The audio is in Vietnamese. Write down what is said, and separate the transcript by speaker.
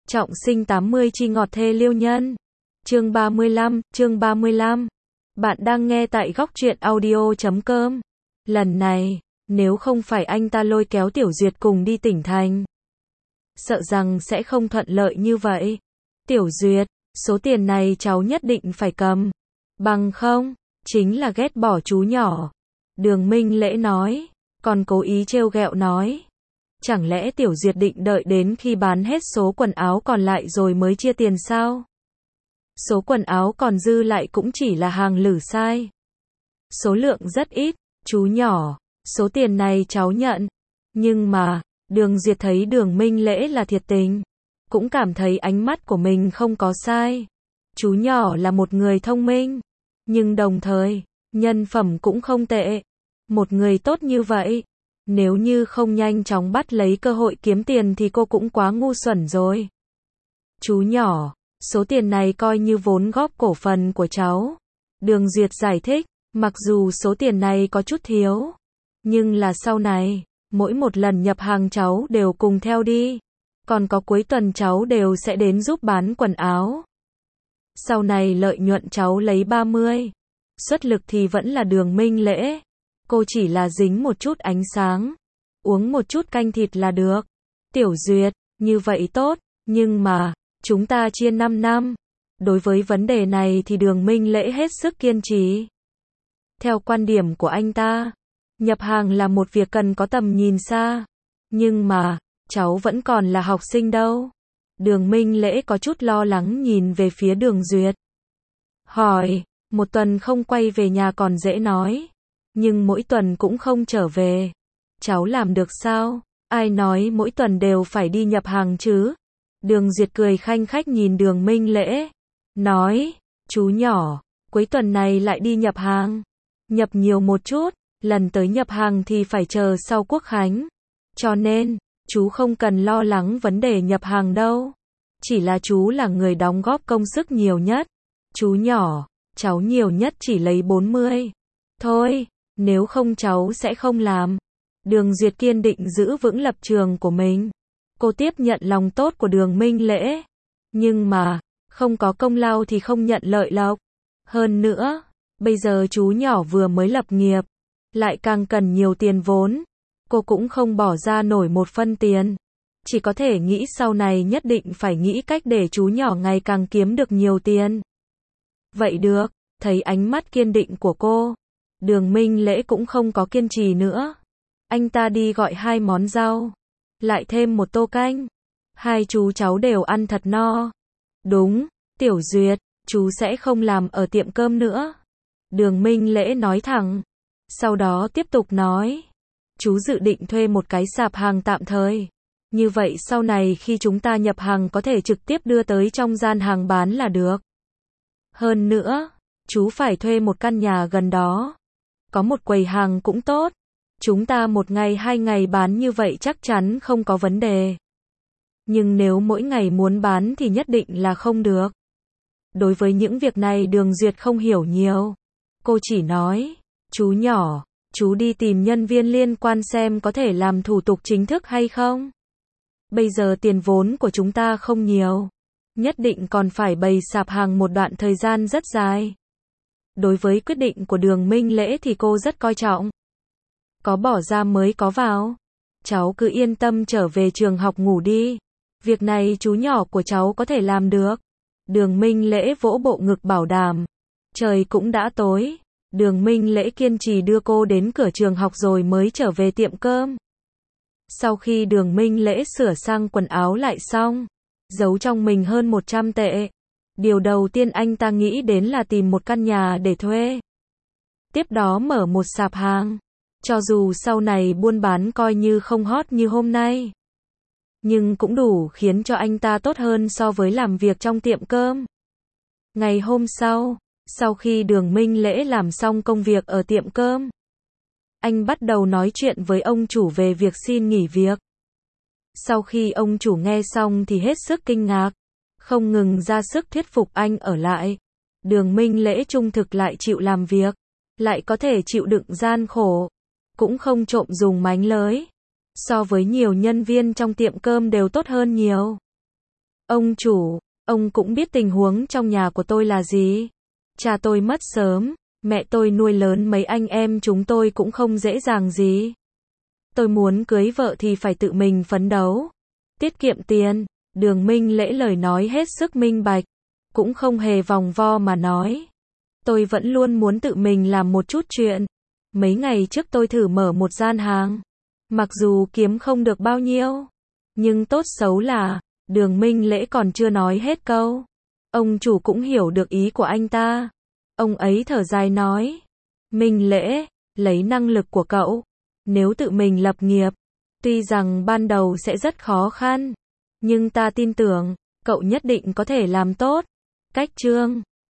Speaker 1: Trọng sinh 80 chi ngọt thê liêu nhân. Chương 35. Bạn đang nghe tại góc truyện audio.com. Lần này, nếu không phải anh ta lôi kéo Tiểu Duyệt cùng đi tỉnh thành, sợ rằng sẽ không thuận lợi như vậy. Tiểu Duyệt, số tiền này cháu nhất định phải cầm. Bằng không, chính là ghét bỏ chú nhỏ. Đường Minh Lễ nói, còn cố ý trêu ghẹo nói. Chẳng lẽ Tiểu Duyệt định đợi đến khi bán hết số quần áo còn lại rồi mới chia tiền sao? Số quần áo còn dư lại cũng chỉ là hàng lử sai. Số lượng rất ít, chú nhỏ, số tiền này cháu nhận. Nhưng mà, Đường Duyệt thấy Đường Minh Lễ là thiệt tình, cũng cảm thấy ánh mắt của mình không có sai. Chú nhỏ là một người thông minh, nhưng đồng thời, nhân phẩm cũng không tệ. Một người tốt như vậy, nếu như không nhanh chóng bắt lấy cơ hội kiếm tiền thì cô cũng quá ngu xuẩn rồi. Chú nhỏ, số tiền này coi như vốn góp cổ phần của cháu. Đường Duyệt giải thích, mặc dù số tiền này có chút thiếu, nhưng là sau này, mỗi một lần nhập hàng cháu đều cùng theo đi. Còn có cuối tuần cháu đều sẽ đến giúp bán quần áo. Sau này lợi nhuận cháu lấy 30. Xuất lực thì vẫn là Đường Minh Lễ. Cô chỉ là dính một chút ánh sáng, uống một chút canh thịt là được. Tiểu Duyệt, như vậy tốt, nhưng mà, chúng ta chia 5 năm. Đối với vấn đề này thì Đường Minh Lễ hết sức kiên trì. Theo quan điểm của anh ta, nhập hàng là một việc cần có tầm nhìn xa. Nhưng mà, cháu vẫn còn là học sinh đâu. Đường Minh Lễ có chút lo lắng nhìn về phía Đường Duyệt. Hỏi, một tuần không quay về nhà còn dễ nói. Nhưng mỗi tuần cũng không trở về. Cháu làm được sao? Ai nói mỗi tuần đều phải đi nhập hàng chứ? Đường Duyệt cười khanh khách nhìn Đường Minh Lễ. Nói, chú nhỏ, cuối tuần này lại đi nhập hàng. Nhập nhiều một chút, lần tới nhập hàng thì phải chờ sau Quốc khánh. Cho nên, chú không cần lo lắng vấn đề nhập hàng đâu. Chỉ là chú là người đóng góp công sức nhiều nhất. Chú nhỏ, cháu nhiều nhất chỉ lấy 40. Thôi, nếu không cháu sẽ không làm. Đường Duyệt kiên định giữ vững lập trường của mình. Cô tiếp nhận lòng tốt của Đường Minh Lễ. Nhưng mà, không có công lao thì không nhận lợi lộc. Hơn nữa, bây giờ chú nhỏ vừa mới lập nghiệp, lại càng cần nhiều tiền vốn. Cô cũng không bỏ ra nổi một phân tiền. Chỉ có thể nghĩ sau này nhất định phải nghĩ cách để chú nhỏ ngày càng kiếm được nhiều tiền. Vậy được, thấy ánh mắt kiên định của cô, Đường Minh Lễ cũng không có kiên trì nữa. Anh ta đi gọi 2 món rau, lại thêm một tô canh. Hai chú cháu đều ăn thật no. Đúng, Tiểu Duyệt, chú sẽ không làm ở tiệm cơm nữa. Đường Minh Lễ nói thẳng. Sau đó tiếp tục nói. Chú dự định thuê một cái sạp hàng tạm thời. Như vậy sau này khi chúng ta nhập hàng có thể trực tiếp đưa tới trong gian hàng bán là được. Hơn nữa, chú phải thuê một căn nhà gần đó. Có một quầy hàng cũng tốt. Chúng ta 1 ngày 2 ngày bán như vậy chắc chắn không có vấn đề. Nhưng nếu mỗi ngày muốn bán thì nhất định là không được. Đối với những việc này Đường Duyệt không hiểu nhiều. Cô chỉ nói, chú nhỏ, chú đi tìm nhân viên liên quan xem có thể làm thủ tục chính thức hay không. Bây giờ tiền vốn của chúng ta không nhiều. Nhất định còn phải bày sạp hàng một đoạn thời gian rất dài. Đối với quyết định của Đường Minh Lễ thì cô rất coi trọng. Có bỏ ra mới có vào. Cháu cứ yên tâm trở về trường học ngủ đi. Việc này chú nhỏ của cháu có thể làm được. Đường Minh Lễ vỗ bộ ngực bảo đảm. Trời cũng đã tối. Đường Minh Lễ kiên trì đưa cô đến cửa trường học rồi mới trở về tiệm cơm. Sau khi Đường Minh Lễ sửa sang quần áo lại xong, giấu trong mình hơn 100 tệ. Điều đầu tiên anh ta nghĩ đến là tìm một căn nhà để thuê. Tiếp đó mở một sạp hàng. Cho dù sau này buôn bán coi như không hot như hôm nay, nhưng cũng đủ khiến cho anh ta tốt hơn so với làm việc trong tiệm cơm. Ngày hôm sau khi Đường Minh Lễ làm xong công việc ở tiệm cơm, anh bắt đầu nói chuyện với ông chủ về việc xin nghỉ việc. Sau khi ông chủ nghe xong thì hết sức kinh ngạc, không ngừng ra sức thuyết phục anh ở lại. Đường Minh Lễ trung thực lại chịu làm việc, lại có thể chịu đựng gian khổ, cũng không trộm dùng mánh lới. So với nhiều nhân viên trong tiệm cơm đều tốt hơn nhiều. Ông chủ, ông cũng biết tình huống trong nhà của tôi là gì. Cha tôi mất sớm, mẹ tôi nuôi lớn mấy anh em chúng tôi cũng không dễ dàng gì. Tôi muốn cưới vợ thì phải tự mình phấn đấu, tiết kiệm tiền. Đường Minh Lễ lời nói hết sức minh bạch, cũng không hề vòng vo mà nói. Tôi vẫn luôn muốn tự mình làm một chút chuyện. Mấy ngày trước tôi thử mở một gian hàng. Mặc dù kiếm không được bao nhiêu, nhưng tốt xấu là, Đường Minh Lễ còn chưa nói hết câu. Ông chủ cũng hiểu được ý của anh ta. Ông ấy thở dài nói, Minh Lễ, lấy năng lực của cậu, nếu tự mình lập nghiệp, tuy rằng ban đầu sẽ rất khó khăn, nhưng ta tin tưởng, cậu nhất định có thể làm tốt. Cách Trương